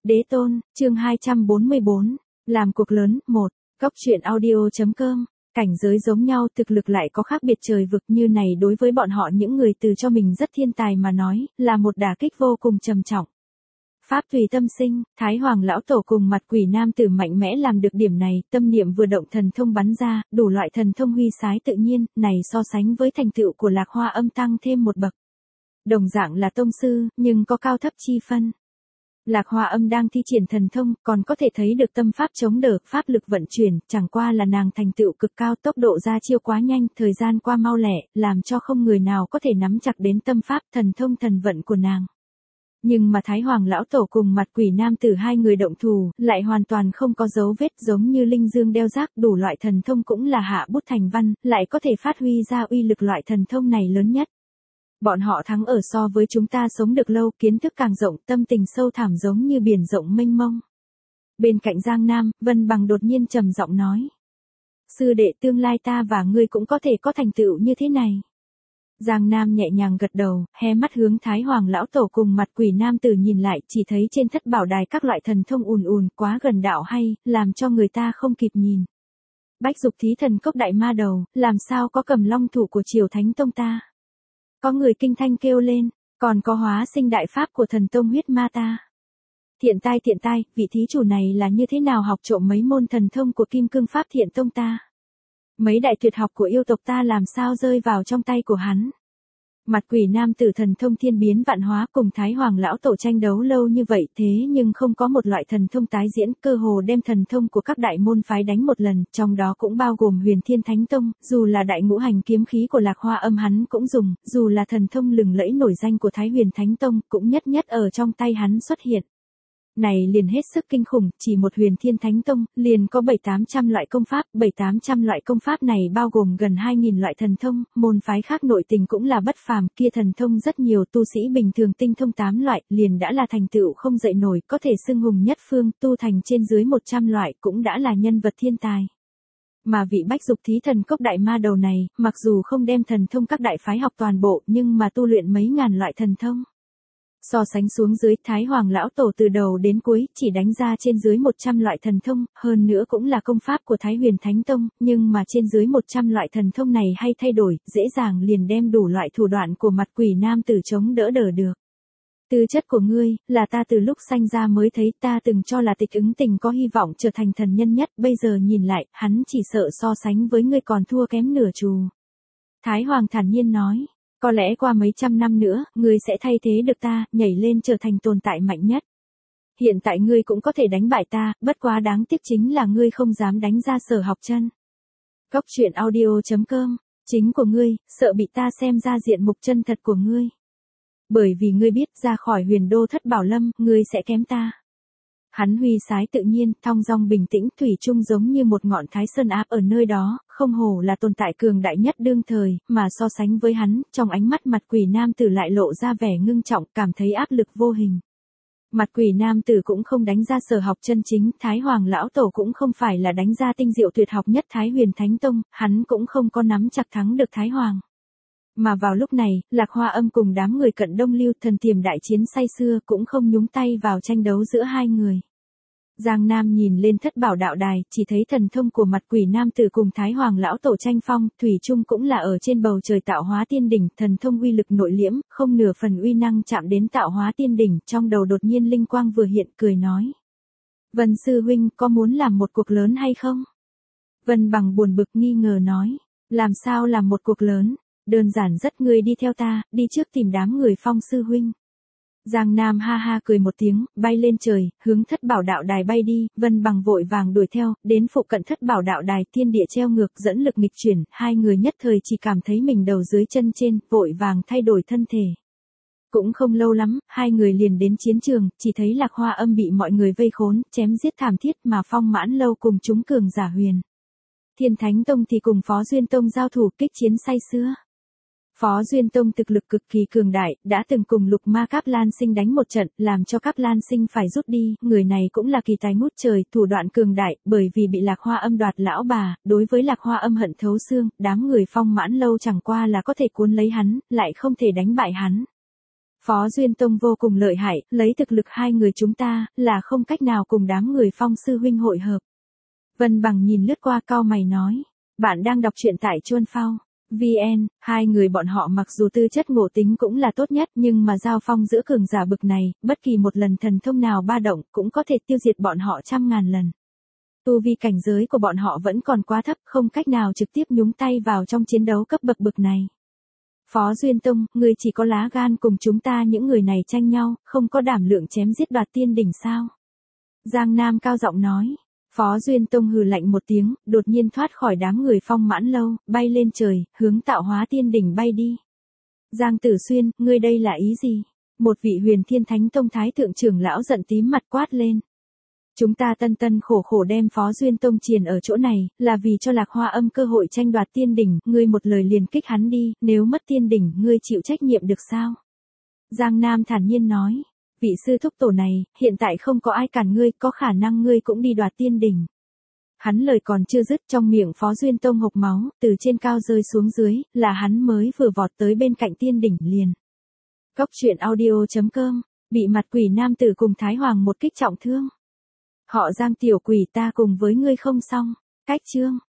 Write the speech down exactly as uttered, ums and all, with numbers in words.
Đế tôn, chương hai trăm bốn mươi bốn, làm cuộc lớn, một, Cóc truyện audio.com, cảnh giới giống nhau thực lực lại có khác biệt trời vực như này đối với bọn họ những người từ cho mình rất thiên tài mà nói, là một đả kích vô cùng trầm trọng. Pháp tùy tâm sinh, Thái Hoàng lão tổ cùng mặt quỷ nam tử mạnh mẽ làm được điểm này, tâm niệm vừa động thần thông bắn ra, đủ loại thần thông huy sái tự nhiên, này so sánh với thành tựu của Lạc Hoa Âm tăng thêm một bậc. Đồng dạng là tông sư, nhưng có cao thấp chi phân. Lạc Hoa Âm đang thi triển thần thông, còn có thể thấy được tâm pháp chống đỡ, pháp lực vận chuyển, chẳng qua là nàng thành tựu cực cao, tốc độ ra chiêu quá nhanh, thời gian qua mau lẹ, làm cho không người nào có thể nắm chặt đến tâm pháp, thần thông thần vận của nàng. Nhưng mà Thái Hoàng lão tổ cùng mặt quỷ nam tử hai người động thủ, lại hoàn toàn không có dấu vết, giống như linh dương đeo rác, đủ loại thần thông cũng là hạ bút thành văn, lại có thể phát huy ra uy lực loại thần thông này lớn nhất. Bọn họ thắng ở so với chúng ta sống được lâu, kiến thức càng rộng, tâm tình sâu thẳm giống như biển rộng mênh mông. Bên cạnh Giang Nam, Vân Bằng đột nhiên trầm giọng nói. Sư đệ, tương lai ta và ngươi cũng có thể có thành tựu như thế này. Giang Nam nhẹ nhàng gật đầu, hé mắt hướng Thái Hoàng lão tổ cùng mặt quỷ nam tử nhìn lại, chỉ thấy trên thất bảo đài các loại thần thông ùn ùn, quá gần đạo hay, làm cho người ta không kịp nhìn. Bách dục thí thần cốc đại ma đầu, làm sao có cầm long thủ của Triều Thánh Tông ta? Có người kinh thanh kêu lên, còn có hóa sinh đại pháp của thần tông huyết ma ta. Thiện tai thiện tai, vị thí chủ này là như thế nào học trộm mấy môn thần thông của Kim Cương Pháp Thiện Tông ta? Mấy đại tuyệt học của yêu tộc ta làm sao rơi vào trong tay của hắn? Mặt quỷ nam tử thần thông thiên biến vạn hóa cùng Thái Hoàng lão tổ tranh đấu lâu như vậy, thế nhưng không có một loại thần thông tái diễn, cơ hồ đem thần thông của các đại môn phái đánh một lần, trong đó cũng bao gồm Huyền Thiên Thánh Tông, dù là đại ngũ hành kiếm khí của Lạc Hoa Âm hắn cũng dùng, dù là thần thông lừng lẫy nổi danh của Thái Huyền Thánh Tông, cũng nhất nhất ở trong tay hắn xuất hiện. Này liền hết sức kinh khủng, chỉ một Huyền Thiên Thánh Tông, liền có bảy tám trăm loại công pháp, bảy tám trăm loại công pháp này bao gồm gần hai nghìn loại thần thông, môn phái khác nội tình cũng là bất phàm, kia thần thông rất nhiều, tu sĩ bình thường tinh thông tám loại, liền đã là thành tựu không dậy nổi, có thể xưng hùng nhất phương, tu thành trên dưới một trăm loại, cũng đã là nhân vật thiên tài. Mà vị bách dục thí thần cốc đại ma đầu này, mặc dù không đem thần thông các đại phái học toàn bộ, nhưng mà tu luyện mấy ngàn loại thần thông. So sánh xuống dưới, Thái Hoàng lão tổ từ đầu đến cuối, chỉ đánh ra trên dưới một trăm loại thần thông, hơn nữa cũng là công pháp của Thái Huyền Thánh Tông, nhưng mà trên dưới một trăm loại thần thông này hay thay đổi, dễ dàng liền đem đủ loại thủ đoạn của mặt quỷ nam tử chống đỡ đỡ được. Tư chất của ngươi, là ta từ lúc sanh ra mới thấy, ta từng cho là Tịch Ứng Tình có hy vọng trở thành thần nhân nhất, bây giờ nhìn lại, hắn chỉ sợ so sánh với ngươi còn thua kém nửa chù. Thái Hoàng thản nhiên nói. Có lẽ qua mấy trăm năm nữa, ngươi sẽ thay thế được ta, nhảy lên trở thành tồn tại mạnh nhất. Hiện tại ngươi cũng có thể đánh bại ta, bất quá đáng tiếc chính là ngươi không dám đánh ra Sở Học Chân. Cóc truyện audio.com, chính của ngươi, sợ bị ta xem ra diện mục chân thật của ngươi. Bởi vì ngươi biết ra khỏi huyền đô thất bảo lâm, ngươi sẽ kém ta. Hắn huy sái tự nhiên, thong dong bình tĩnh, thủy chung giống như một ngọn Thái Sơn áp ở nơi đó, không hổ là tồn tại cường đại nhất đương thời, mà so sánh với hắn, trong ánh mắt mặt quỷ nam tử lại lộ ra vẻ ngưng trọng, cảm thấy áp lực vô hình. Mặt quỷ nam tử cũng không đánh ra Sở Học Chân chính, Thái Hoàng lão tổ cũng không phải là đánh ra tinh diệu tuyệt học nhất Thái Huyền Thánh Tông, hắn cũng không có nắm chặt thắng được Thái Hoàng. Mà vào lúc này, Lạc Hoa Âm cùng đám người cận Đông Lưu thần tiềm đại chiến say xưa cũng không nhúng tay vào tranh đấu giữa hai người. Giang Nam nhìn lên thất bảo đạo đài, chỉ thấy thần thông của mặt quỷ nam tử cùng Thái Hoàng lão tổ tranh phong, thủy chung cũng là ở trên bầu trời tạo hóa tiên đỉnh, thần thông uy lực nội liễm, không nửa phần uy năng chạm đến tạo hóa tiên đỉnh, trong đầu đột nhiên linh quang vừa hiện, cười nói. Vân sư huynh, có muốn làm một cuộc lớn hay không? Vân Bằng buồn bực nghi ngờ nói, làm sao làm một cuộc lớn? Đơn giản rất, ngươi đi theo ta, đi trước tìm đám người Phong sư huynh. Giang Nam ha ha cười một tiếng, bay lên trời, hướng thất bảo đạo đài bay đi, Vân Bằng vội vàng đuổi theo, đến phụ cận thất bảo đạo đài, thiên địa treo ngược, dẫn lực nghịch chuyển, hai người nhất thời chỉ cảm thấy mình đầu dưới chân trên, vội vàng thay đổi thân thể. Cũng không lâu lắm, hai người liền đến chiến trường, chỉ thấy Lạc Hoa Âm bị mọi người vây khốn, chém giết thảm thiết, mà Phong Mãn Lâu cùng chúng cường giả Huyền Thiên Thánh Tông thì cùng Phó Duyên Tông giao thủ kích chiến say sưa. Phó Duyên Tông thực lực cực kỳ cường đại, đã từng cùng Lục Ma Cáp Lan Sinh đánh một trận, làm cho Cáp Lan Sinh phải rút đi, người này cũng là kỳ tài ngút trời, thủ đoạn cường đại, bởi vì bị Lạc Hoa Âm đoạt lão bà, đối với Lạc Hoa Âm hận thấu xương, đám người Phong Mãn Lâu chẳng qua là có thể cuốn lấy hắn, lại không thể đánh bại hắn. Phó Duyên Tông vô cùng lợi hại, lấy thực lực hai người chúng ta, là không cách nào cùng đám người Phong sư huynh hội hợp. Vân Bằng nhìn lướt qua cau mày nói, bạn đang đọc truyện tại Chuân Phao. vê en, hai người bọn họ mặc dù tư chất ngộ tính cũng là tốt nhất nhưng mà giao phong giữa cường giả bực này, bất kỳ một lần thần thông nào ba động cũng có thể tiêu diệt bọn họ trăm ngàn lần. Tu vi cảnh giới của bọn họ vẫn còn quá thấp, không cách nào trực tiếp nhúng tay vào trong chiến đấu cấp bậc bực này. Phó Duyên Tông, người chỉ có lá gan cùng chúng ta những người này tranh nhau, không có đảm lượng chém giết đoạt tiên đỉnh sao? Giang Nam cao giọng nói. Phó Duyên Tông hừ lạnh một tiếng, đột nhiên thoát khỏi đám người Phong Mãn Lâu, bay lên trời, hướng tạo hóa tiên đỉnh bay đi. Giang Tử Xuyên, ngươi đây là ý gì? Một vị Huyền Thiên Thánh Tông thái thượng trưởng lão giận tím mặt quát lên. Chúng ta tân tân khổ khổ đem Phó Duyên Tông triền ở chỗ này, là vì cho Lạc Hoa Âm cơ hội tranh đoạt tiên đỉnh, ngươi một lời liền kích hắn đi, nếu mất tiên đỉnh, ngươi chịu trách nhiệm được sao? Giang Nam thản nhiên nói. Vị sư thúc tổ này, hiện tại không có ai cản ngươi, có khả năng ngươi cũng đi đoạt tiên đỉnh. Hắn lời còn chưa dứt, trong miệng Phó Duyên Tông hộc máu, từ trên cao rơi xuống dưới, là hắn mới vừa vọt tới bên cạnh tiên đỉnh liền. Cốc truyện audio chấm com, bị mặt quỷ nam tử cùng Thái Hoàng một kích trọng thương. Họ Giang tiểu quỷ ta cùng với ngươi không xong, cách chương.